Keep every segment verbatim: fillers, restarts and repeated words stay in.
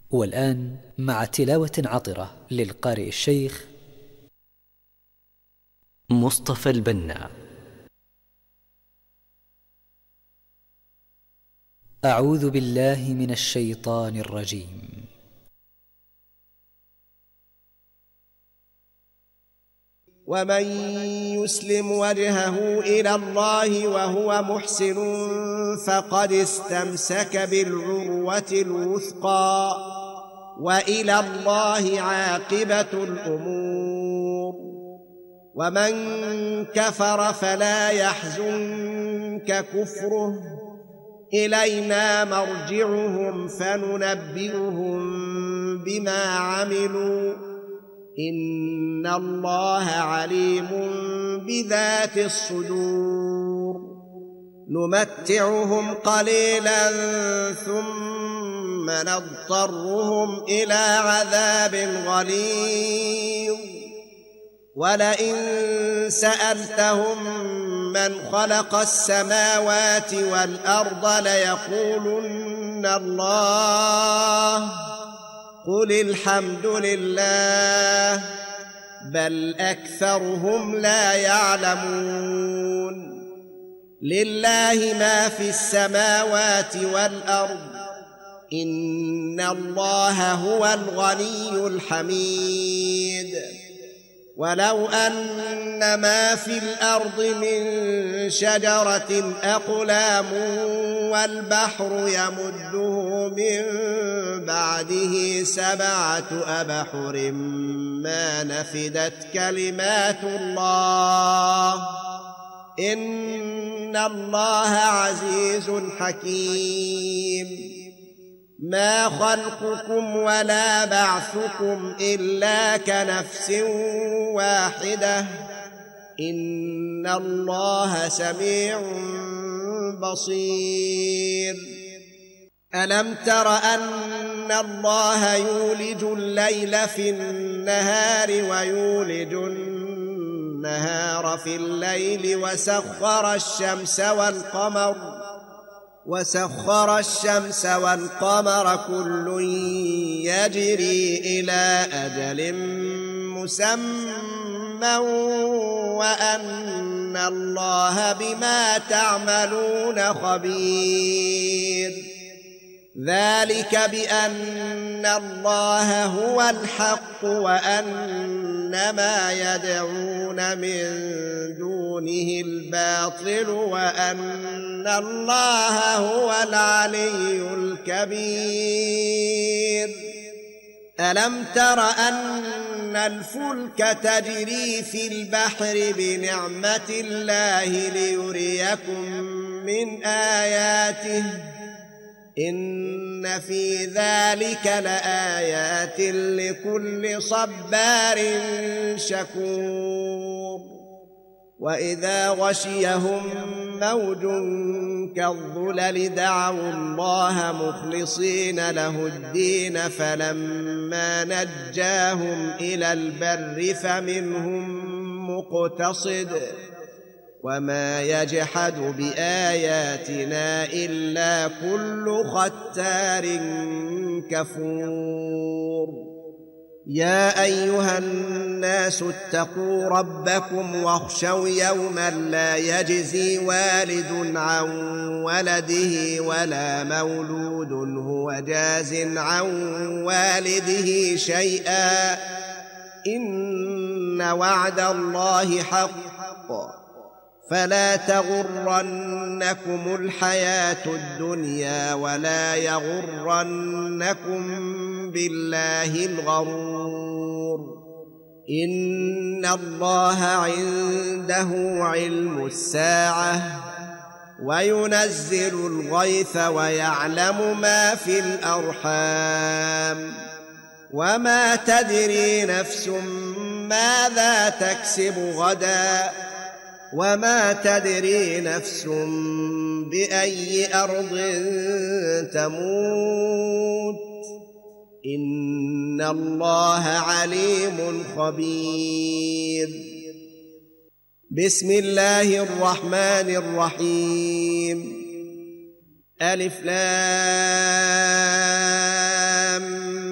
والآن مع تلاوة عطرة للقارئ الشيخ مصطفى البنا. أعوذ بالله من الشيطان الرجيم. ومن يسلم وجهه إلى الله وهو محسن فقد استمسك بالعروة الوثقى وإلى الله عاقبة الأمور. ومن كفر فلا يحزنك كفره، إلينا مرجعهم فننبئهم بما عملوا، إن الله عليم بذات الصدور. نمتعهم قليلا ثم نضطرهم إلى عذاب غليظ. ولئن سألتهم من خلق السماوات والأرض ليقولن الله، قل الحمد لله بل أكثرهم لا يعلمون. لله ما في السماوات والأرض، إن الله هو الغني الحميد. ولو أن ما في الأرض من شجرة أقلام والبحر يمده من بعده سبعة أبحر ما نفدت كلمات الله، إن الله عزيز حكيم. ما خلقكم ولا بعثكم إلا كنفس واحدة، إن الله سميع بصير. ألم تر أن الله يولج الليل في النهار ويولج النهار في الليل وسخر الشمس والقمر وسخر الشمس والقمر كل يجري إلى أجل مسمى وأن الله بما تعملون خبير. ذلك بأن الله هو الحق وأن ما يدعون من دونه الباطل وأن الله هو العلي الكبير. ألم تر أن الفلك تجري في البحر بنعمة الله ليريكم من آياته، إن في ذلك لآيات لكل صبار شكور. وإذا غشيهم موج كالظلل دعوا الله مخلصين له الدين فلما نجاهم إلى البر فمنهم مقتصد، وما يجحد بآياتنا إلا كل ختار كفور. يا أيها الناس اتقوا ربكم واخشوا يوما لا يجزي والد عن ولده ولا مولود هو جاز عن والده شيئا، إن وعد الله حق، فلا تغرنكم الحياة الدنيا ولا يغرنكم بالله الغرور. إن الله عنده علم الساعة وينزل الغيث ويعلم ما في الأرحام، وما تدري نفس ماذا تكسب غدا، وما تدري نفس بأي أرض تموت، إن الله عليم خبير. بسم الله الرحمن الرحيم. ألف لام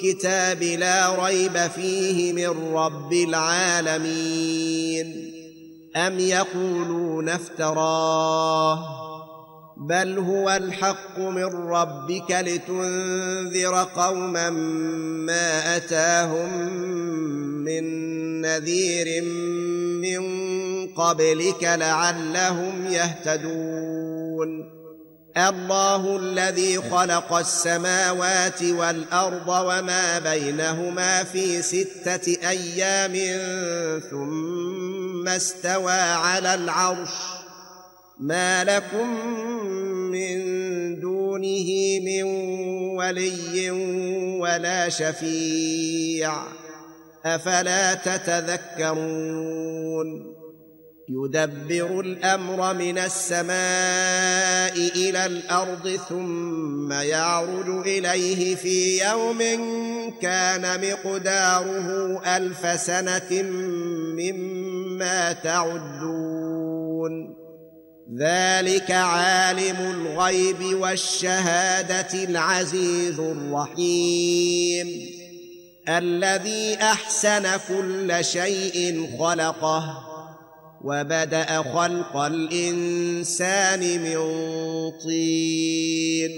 الكتاب لا ريب فيه من رب العالمين أم يقولون افتراه بل هو الحق من ربك لتنذر قوما ما أتاهم من نذير من قبلك لعلهم يهتدون الله الذي خلق السماوات والأرض وما بينهما في ستة أيام ثم استوى على العرش ما لكم من دونه من ولي ولا شفيع أفلا تتذكرون يدبر الأمر من السماء إلى الأرض ثم يعرج إليه في يوم كان مقداره ألف سنة مما تعدون ذلك عالم الغيب والشهادة العزيز الرحيم الذي أحسن كل شيء خلقه وبدأ خلق الإنسان من طين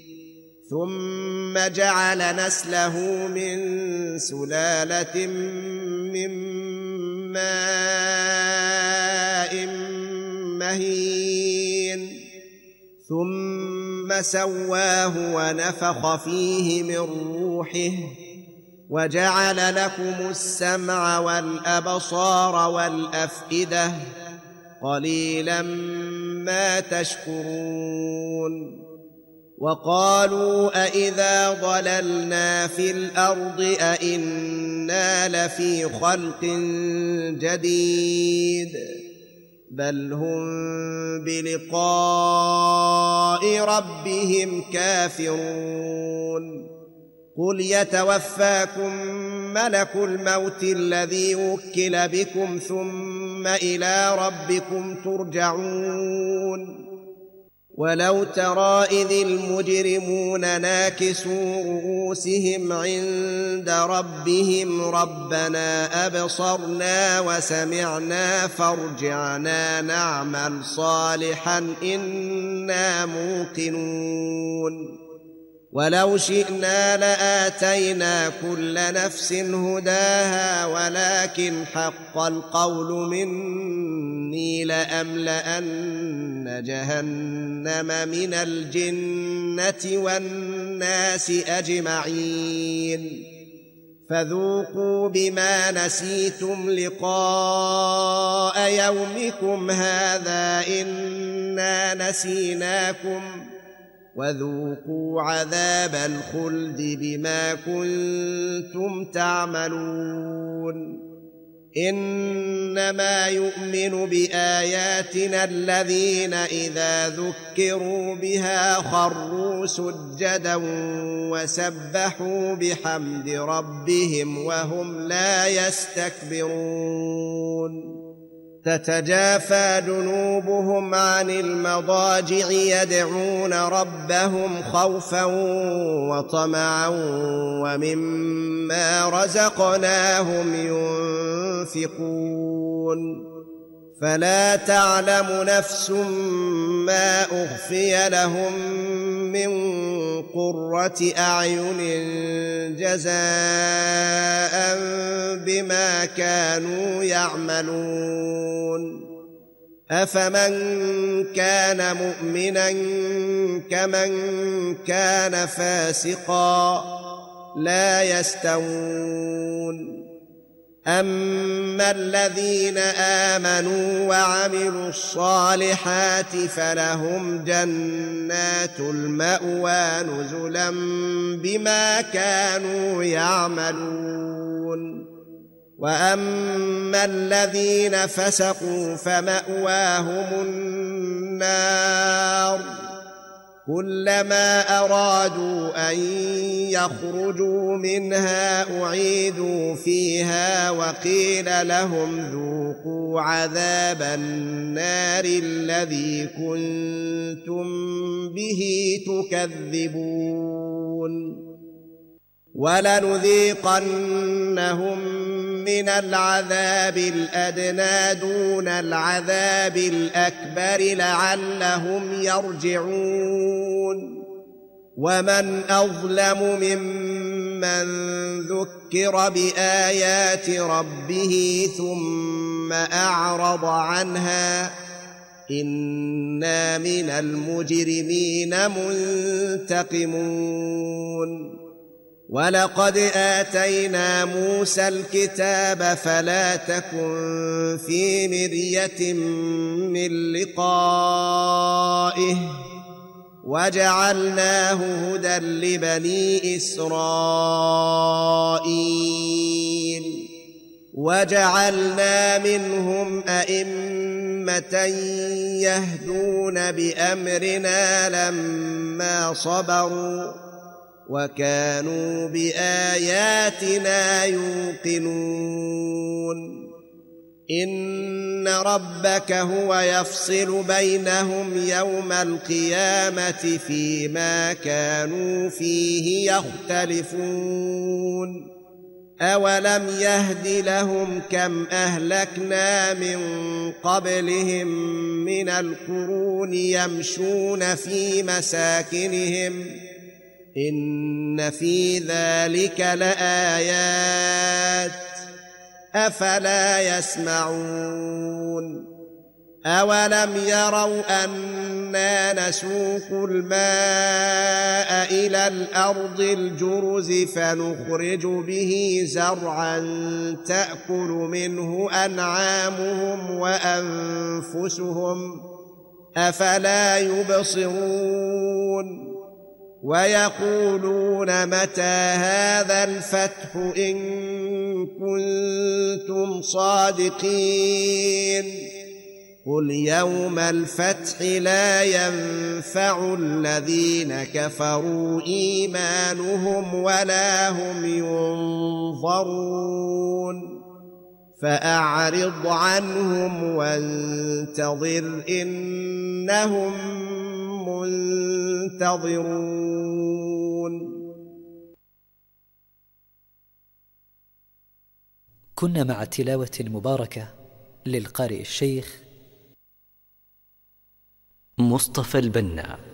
ثم جعل نسله من سلالة من ماء مهين ثم سواه ونفخ فيه من روحه وجعل لكم السمع والأبصار والأفئدة قليلا ما تشكرون وقالوا أإذا ضللنا في الأرض أإنا لفي خلق جديد بل هم بلقاء ربهم كافرون قل يتوفاكم ملك الموت الذي وكل بكم ثم إلى ربكم ترجعون ولو ترى إذ المجرمون ناكسوا رؤوسهم عند ربهم ربنا أبصرنا وسمعنا فارجعنا نعمل صالحا إنا موقنون ولو شئنا لآتينا كل نفس هداها ولكن حق القول مني لأملأن جهنم من الجنة والناس أجمعين فذوقوا بما نسيتم لقاء يومكم هذا إنا نسيناكم وذوقوا عذاب الخلد بما كنتم تعملون إنما يؤمن بآياتنا الذين إذا ذكروا بها خروا سجدا وسبحوا بحمد ربهم وهم لا يستكبرون تتجافى جنوبهم عن المضاجع يدعون ربهم خوفا وطمعا ومما رزقناهم ينفقون فلا تعلم نفس ما أخفي لهم من قرة أعين جزاء بما كانوا يعملون أفمن كان مؤمنا كمن كان فاسقا لا يستوون أما الذين آمنوا وعملوا الصالحات فلهم جنات المأوى نزلا بما كانوا يعملون وأما الذين فسقوا فمأواهم النار كلما أرادوا أن يخرجوا منها أعيدوا فيها وقيل لهم ذوقوا عذاب النار الذي كنتم به تكذبون ولنذيقنهم من العذاب الأدنى دون العذاب الأكبر لعلهم يرجعون ومن أظلم ممن ذكر بآيات ربه ثم أعرض عنها إنا من المجرمين منتقمون ولقد آتينا موسى الكتاب فلا تكن في مرية من لقائه وجعلناه هدى لبني إسرائيل وجعلنا منهم أئمة يهدون بأمرنا لما صبروا وكانوا بآياتنا يوقنون إن ربك هو يفصل بينهم يوم القيامة فيما كانوا فيه يختلفون أولم يهد لهم كم أهلكنا من قبلهم من القرون يمشون في مساكنهم إن في ذلك لآيات أفلا يسمعون أولم يروا أنا نسوق الماء إلى الأرض الجرز فنخرج به زرعا تأكل منه أنعامهم وأنفسهم أفلا يبصرون ويقولون متى هذا الفتح إن كنتم صادقين قل يوم الفتح لا ينفع الذين كفروا إيمانهم ولا هم ينظرون فأعرض عنهم وانتظر إنهم منتظرون. كنا مع التلاوة المباركة للقارئ الشيخ مصطفى البنا.